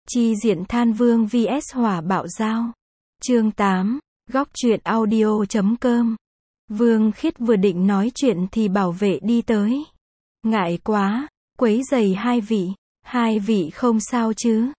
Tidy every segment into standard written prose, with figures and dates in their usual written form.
Chi diện than vương vs hỏa bạo dao. Chương 8, góc truyện audio.com. Vương Khiết vừa định nói chuyện thì bảo vệ đi tới. Ngại quá, quấy rầy hai vị không sao chứ?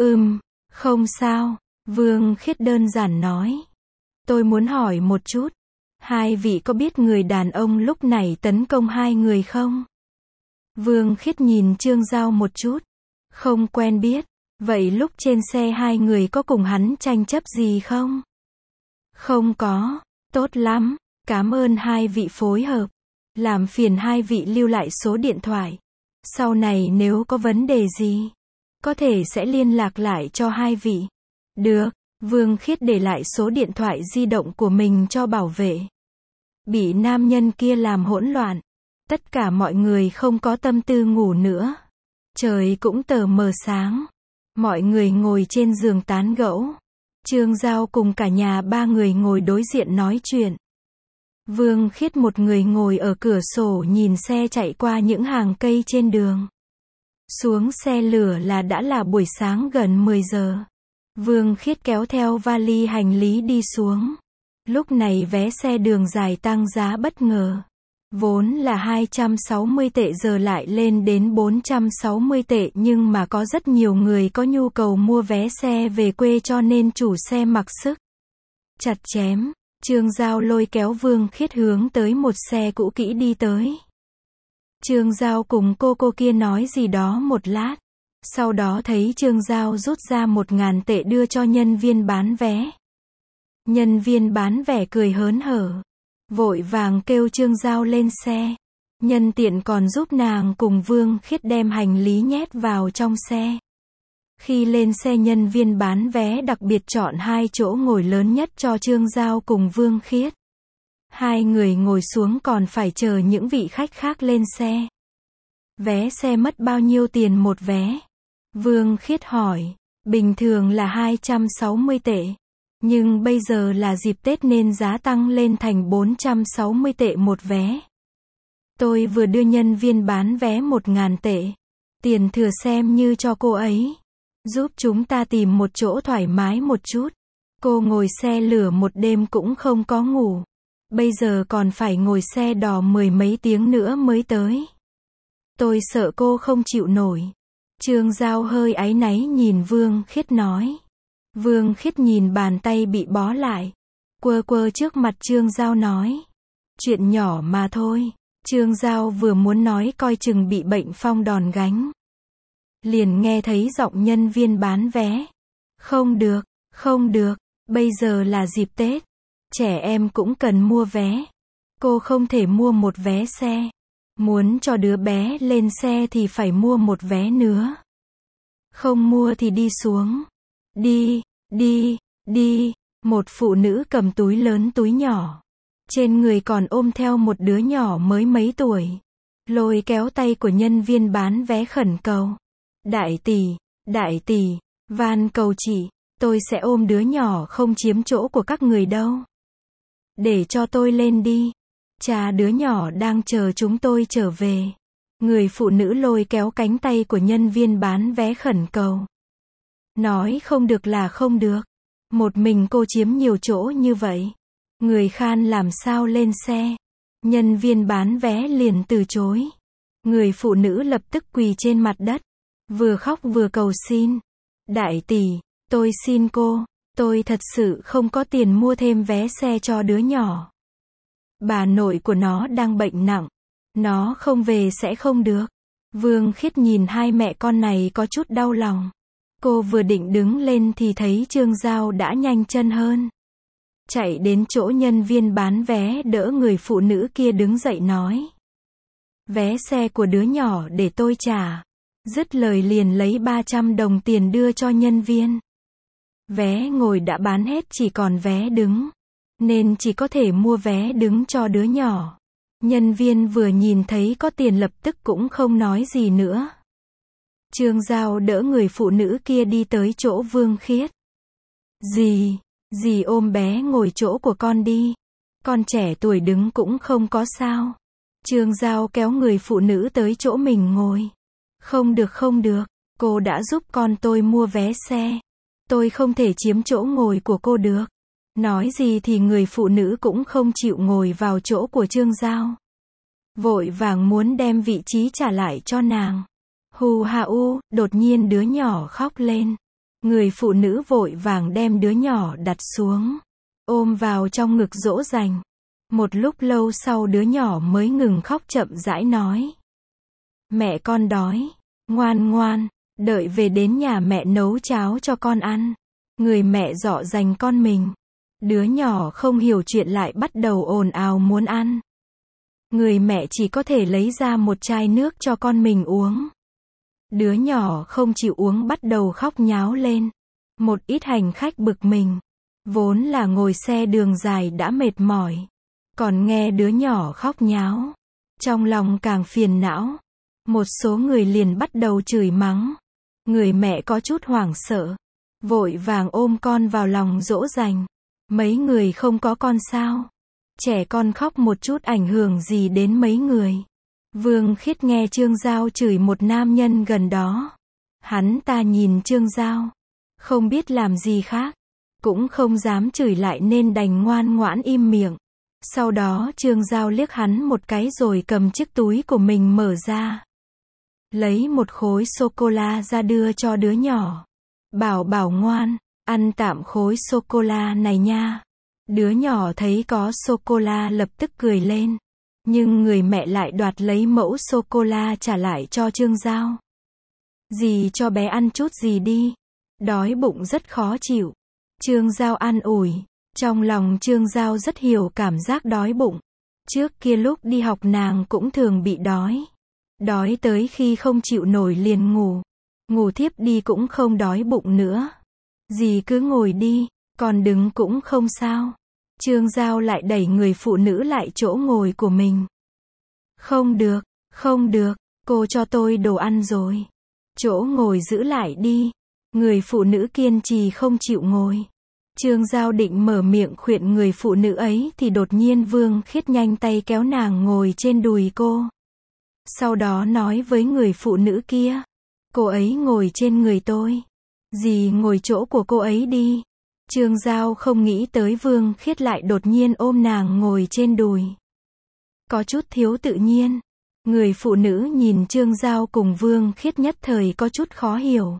Không sao, Vương Khiết đơn giản nói. Tôi muốn hỏi một chút, hai vị có biết người đàn ông lúc này tấn công hai người không? Vương Khiết nhìn Trương Giao một chút. Không quen biết. Vậy lúc trên xe hai người có cùng hắn tranh chấp gì không? Không có. Tốt lắm. Cảm ơn hai vị phối hợp. Làm phiền hai vị lưu lại số điện thoại. Sau này nếu có vấn đề gì, có thể sẽ liên lạc lại cho hai vị. Được. Vương Khiết để lại số điện thoại di động của mình cho bảo vệ. Bị nam nhân kia làm hỗn loạn. Tất cả mọi người không có tâm tư ngủ nữa. Trời cũng tờ mờ sáng. Mọi người ngồi trên giường tán gẫu. Trương Giao cùng cả nhà ba người ngồi đối diện nói chuyện. Vương Khiết một người ngồi ở cửa sổ nhìn xe chạy qua những hàng cây trên đường. Xuống xe lửa đã là buổi sáng gần 10 giờ. Vương Khiết kéo theo vali hành lý đi xuống. Lúc này vé xe đường dài tăng giá bất ngờ. Vốn là 260 tệ giờ lại lên đến 460 tệ, nhưng mà có rất nhiều người có nhu cầu mua vé xe về quê cho nên chủ xe mặc sức chặt chém. Trương Giao lôi kéo Vương Khiết hướng tới một xe cũ kỹ đi tới. Trương Giao cùng cô kia nói gì đó một lát. Sau đó thấy Trương Giao rút ra 1.000 tệ đưa cho nhân viên bán vé. Nhân viên bán vé cười hớn hở. Vội vàng kêu Trương Giao lên xe. Nhân tiện còn giúp nàng cùng Vương Khiết đem hành lý nhét vào trong xe. Khi lên xe nhân viên bán vé đặc biệt chọn 2 chỗ ngồi lớn nhất cho Trương Giao cùng Vương Khiết. Hai người ngồi xuống còn phải chờ những vị khách khác lên xe. Vé xe mất bao nhiêu tiền một vé? Vương Khiết hỏi. Bình thường là 260 tệ. Nhưng bây giờ là dịp Tết nên giá tăng lên thành 460 tệ một vé. Tôi vừa đưa nhân viên bán vé 1.000 tệ. Tiền thừa xem như cho cô ấy. Giúp chúng ta tìm một chỗ thoải mái một chút. Cô ngồi xe lửa một đêm cũng không có ngủ. Bây giờ còn phải ngồi xe đò 10 mấy tiếng nữa mới tới. Tôi sợ cô không chịu nổi. Trương Giao hơi áy náy nhìn Vương Khiết nói. Vương Khiết nhìn bàn tay bị bó lại. Quơ trước mặt Trương Giao nói. Chuyện nhỏ mà thôi. Trương Giao vừa muốn nói coi chừng bị bệnh phong đòn gánh. Liền nghe thấy giọng nhân viên bán vé. Không được, bây giờ là dịp Tết. Trẻ em cũng cần mua vé. Cô không thể mua một vé xe. Muốn cho đứa bé lên xe thì phải mua một vé nữa. Không mua thì đi xuống. Đi. Một phụ nữ cầm túi lớn túi nhỏ. Trên người còn ôm theo một đứa nhỏ mới mấy tuổi. Lôi kéo tay của nhân viên bán vé khẩn cầu. Đại tỷ, van cầu chị, tôi sẽ ôm đứa nhỏ không chiếm chỗ của các người đâu. Để cho tôi lên đi. Cha đứa nhỏ đang chờ chúng tôi trở về. Người phụ nữ lôi kéo cánh tay của nhân viên bán vé khẩn cầu. Nói không được là không được. Một mình cô chiếm nhiều chỗ như vậy. Người khan làm sao lên xe. Nhân viên bán vé liền từ chối. Người phụ nữ lập tức quỳ trên mặt đất. Vừa khóc vừa cầu xin. Đại tỷ, tôi xin cô. Tôi thật sự không có tiền mua thêm vé xe cho đứa nhỏ. Bà nội của nó đang bệnh nặng. Nó không về sẽ không được. Vương Khiết nhìn hai mẹ con này có chút đau lòng. Cô vừa định đứng lên thì thấy Trương Giao đã nhanh chân hơn. Chạy đến chỗ nhân viên bán vé đỡ người phụ nữ kia đứng dậy nói. Vé xe của đứa nhỏ để tôi trả. Dứt lời liền lấy 300 đồng tiền đưa cho nhân viên. Vé ngồi đã bán hết chỉ còn vé đứng. Nên chỉ có thể mua vé đứng cho đứa nhỏ. Nhân viên vừa nhìn thấy có tiền lập tức cũng không nói gì nữa. Trương Giao đỡ người phụ nữ kia đi tới chỗ Vương Khiết. Dì ôm bé ngồi chỗ của con đi. Con trẻ tuổi đứng cũng không có sao. Trương Giao kéo người phụ nữ tới chỗ mình ngồi. Không được, Cô đã giúp con tôi mua vé xe. Tôi không thể chiếm chỗ ngồi của cô được. Nói gì thì người phụ nữ cũng không chịu ngồi vào chỗ của Trương Giao. Vội vàng muốn đem vị trí trả lại cho nàng. Hù ha u, đột nhiên đứa nhỏ khóc lên. Người phụ nữ vội vàng đem đứa nhỏ đặt xuống. Ôm vào trong ngực dỗ dành. Một lúc lâu sau đứa nhỏ mới ngừng khóc chậm rãi nói. Mẹ con đói. Ngoan ngoan, đợi về đến nhà mẹ nấu cháo cho con ăn. Người mẹ dọ dành con mình. Đứa nhỏ không hiểu chuyện lại bắt đầu ồn ào muốn ăn. Người mẹ chỉ có thể lấy ra một chai nước cho con mình uống. Đứa nhỏ không chịu uống bắt đầu khóc nháo lên. Một ít hành khách bực mình. Vốn là ngồi xe đường dài đã mệt mỏi. Còn nghe đứa nhỏ khóc nháo. Trong lòng càng phiền não. Một số người liền bắt đầu chửi mắng. Người mẹ có chút hoảng sợ. Vội vàng ôm con vào lòng dỗ dành. Mấy người không có con sao? Trẻ con khóc một chút ảnh hưởng gì đến mấy người? Vương Khiết nghe Trương Giao chửi một nam nhân gần đó. Hắn ta nhìn Trương Giao. Không biết làm gì khác. Cũng không dám chửi lại nên đành ngoan ngoãn im miệng. Sau đó Trương Giao liếc hắn một cái rồi cầm chiếc túi của mình mở ra. Lấy một khối sô-cô-la ra đưa cho đứa nhỏ. Bảo ngoan, ăn tạm khối sô-cô-la này nha. Đứa nhỏ thấy có sô-cô-la lập tức cười lên. Nhưng người mẹ lại đoạt lấy mẫu sô-cô-la trả lại cho Trương Giao. Dì cho bé ăn chút gì đi. Đói bụng rất khó chịu. Trương Giao an ủi. Trong lòng Trương Giao rất hiểu cảm giác đói bụng. Trước kia lúc đi học nàng cũng thường bị đói. Đói tới khi không chịu nổi liền ngủ. Ngủ thiếp đi cũng không đói bụng nữa. Dì cứ ngồi đi, còn đứng cũng không sao. Trương Giao lại đẩy người phụ nữ lại chỗ ngồi của mình. Không được, cô cho tôi đồ ăn rồi. Chỗ ngồi giữ lại đi. Người phụ nữ kiên trì không chịu ngồi. Trương Giao định mở miệng khuyên người phụ nữ ấy thì đột nhiên Vương Khiết nhanh tay kéo nàng ngồi trên đùi cô. Sau đó nói với người phụ nữ kia. Cô ấy ngồi trên người tôi. Dì ngồi chỗ của cô ấy đi. Trương Giao không nghĩ tới Vương Khiết lại đột nhiên ôm nàng ngồi trên đùi. Có chút thiếu tự nhiên. Người phụ nữ nhìn Trương Giao cùng Vương Khiết nhất thời có chút khó hiểu.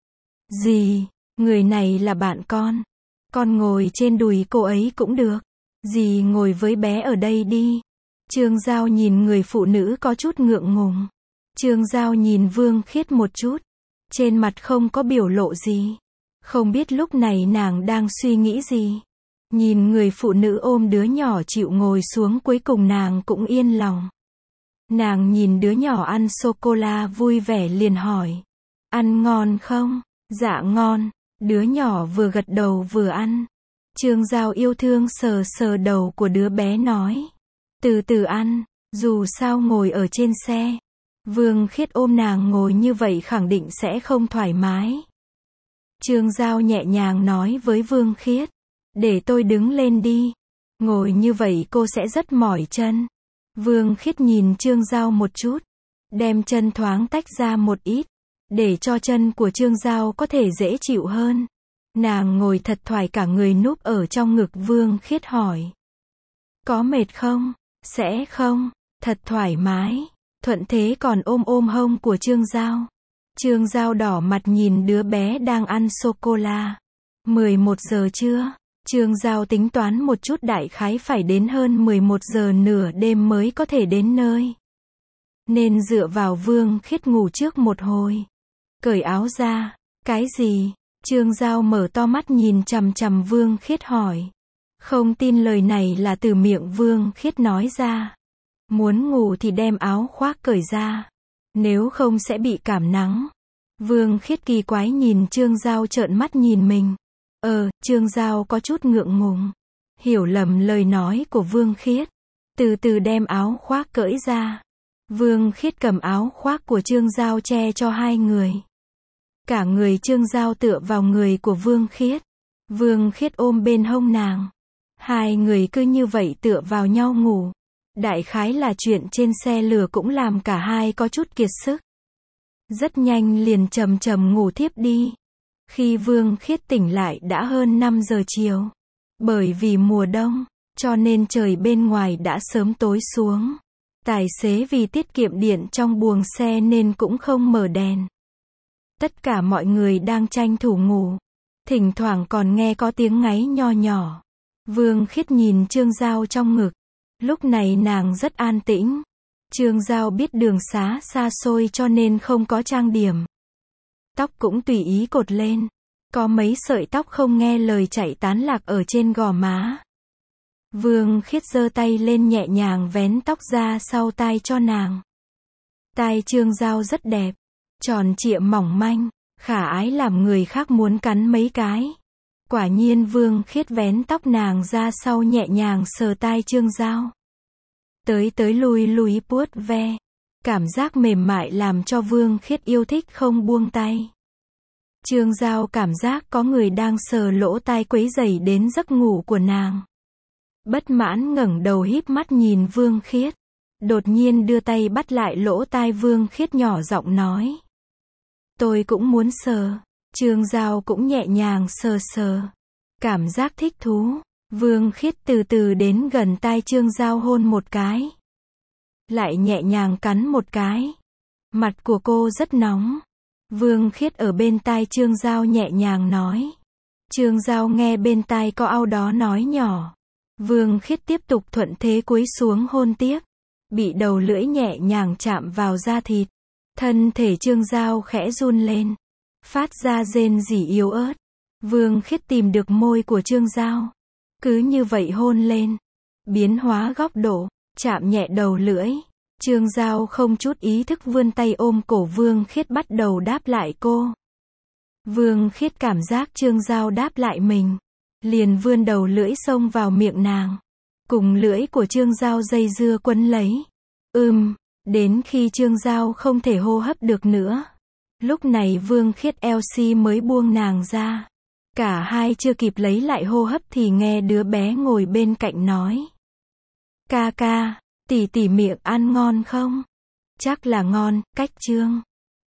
Dì, người này là bạn con. Con ngồi trên đùi cô ấy cũng được. Dì ngồi với bé ở đây đi. Trương Giao nhìn người phụ nữ có chút ngượng ngùng. Trương Giao nhìn Vương Khiết một chút. Trên mặt không có biểu lộ gì. Không biết lúc này nàng đang suy nghĩ gì. Nhìn người phụ nữ ôm đứa nhỏ chịu ngồi xuống cuối cùng nàng cũng yên lòng. Nàng nhìn đứa nhỏ ăn sô-cô-la vui vẻ liền hỏi. Ăn ngon không? Dạ ngon. Đứa nhỏ vừa gật đầu vừa ăn. Trương Giao yêu thương sờ sờ đầu của đứa bé nói. Từ từ ăn, dù sao ngồi ở trên xe. Vương Khiết ôm nàng ngồi như vậy khẳng định sẽ không thoải mái. Trương Giao nhẹ nhàng nói với Vương Khiết. Để tôi đứng lên đi. Ngồi như vậy cô sẽ rất mỏi chân. Vương Khiết nhìn Trương Giao một chút. Đem chân thoáng tách ra một ít. Để cho chân của Trương Giao có thể dễ chịu hơn. Nàng ngồi thật thoải cả người núp ở trong ngực Vương Khiết hỏi. Có mệt không? Sẽ không. Thật thoải mái. Thuận thế còn ôm hông của Trương Giao. Trương Giao đỏ mặt nhìn đứa bé đang ăn sô-cô-la. 11 giờ trưa. Trương Giao tính toán một chút đại khái phải đến hơn 11 giờ nửa đêm mới có thể đến nơi. Nên dựa vào Vương Khiết ngủ trước một hồi. Cởi áo ra. Cái gì? Trương Giao mở to mắt nhìn chằm chằm Vương Khiết hỏi. Không tin lời này là từ miệng Vương Khiết nói ra. Muốn ngủ thì đem áo khoác cởi ra. Nếu không sẽ bị cảm nắng. Vương Khiết kỳ quái nhìn Trương Giao trợn mắt nhìn mình. Trương Giao có chút ngượng ngùng. Hiểu lầm lời nói của Vương Khiết. Từ từ đem áo khoác cởi ra. Vương Khiết cầm áo khoác của Trương Giao che cho hai người. Cả người Trương Giao tựa vào người của Vương Khiết. Vương Khiết ôm bên hông nàng. Hai người cứ như vậy tựa vào nhau ngủ. Đại khái là chuyện trên xe lửa cũng làm cả hai có chút kiệt sức. Rất nhanh liền trầm trầm ngủ thiếp đi. Khi Vương Khiết tỉnh lại đã hơn 5 giờ chiều. Bởi vì mùa đông, cho nên trời bên ngoài đã sớm tối xuống. Tài xế vì tiết kiệm điện trong buồng xe nên cũng không mở đèn. Tất cả mọi người đang tranh thủ ngủ. Thỉnh thoảng còn nghe có tiếng ngáy nho nhỏ. Vương Khiết nhìn Trương Giao trong ngực. Lúc này nàng rất an tĩnh. Trương Giao biết đường xá xa xôi cho nên không có trang điểm. Tóc cũng tùy ý cột lên. Có mấy sợi tóc không nghe lời chạy tán lạc ở trên gò má. Vương Khiết giơ tay lên nhẹ nhàng vén tóc ra sau tai cho nàng. Tai Trương Giao rất đẹp. Tròn trịa mỏng manh. Khả ái làm người khác muốn cắn mấy cái. Quả nhiên Vương Khiết vén tóc nàng ra sau nhẹ nhàng sờ tai Trương Giao. Tới tới lui lui vuốt ve. Cảm giác mềm mại làm cho Vương Khiết yêu thích không buông tay. Trương Giao cảm giác có người đang sờ lỗ tai quấy rầy đến giấc ngủ của nàng. Bất mãn ngẩng đầu híp mắt nhìn Vương Khiết. Đột nhiên đưa tay bắt lại lỗ tai Vương Khiết nhỏ giọng nói. Tôi cũng muốn sờ. Trương Giao cũng nhẹ nhàng sờ sờ. Cảm giác thích thú. Vương Khiết từ từ đến gần tai Trương Giao hôn một cái. Lại nhẹ nhàng cắn một cái. Mặt của cô rất nóng. Vương Khiết ở bên tai Trương Giao nhẹ nhàng nói. Trương Giao nghe bên tai có au đó nói nhỏ. Vương Khiết tiếp tục thuận thế cúi xuống hôn tiếp. Bị đầu lưỡi nhẹ nhàng chạm vào da thịt. Thân thể Trương Giao khẽ run lên. Phát ra rên rỉ yếu ớt. Vương Khiết tìm được môi của Trương Giao. Cứ như vậy hôn lên. Biến hóa góc độ. Chạm nhẹ đầu lưỡi. Trương Giao không chút ý thức vươn tay ôm cổ Vương Khiết bắt đầu đáp lại cô. Vương Khiết cảm giác Trương Giao đáp lại mình. Liền vươn đầu lưỡi xông vào miệng nàng. Cùng lưỡi của Trương Giao dây dưa quấn lấy. Đến khi Trương Giao không thể hô hấp được nữa. Lúc này Vương Khiết LC mới buông nàng ra. Cả hai chưa kịp lấy lại hô hấp thì nghe đứa bé ngồi bên cạnh nói. Ca ca, tỷ tỷ miệng ăn ngon không? Chắc là ngon, cách Trương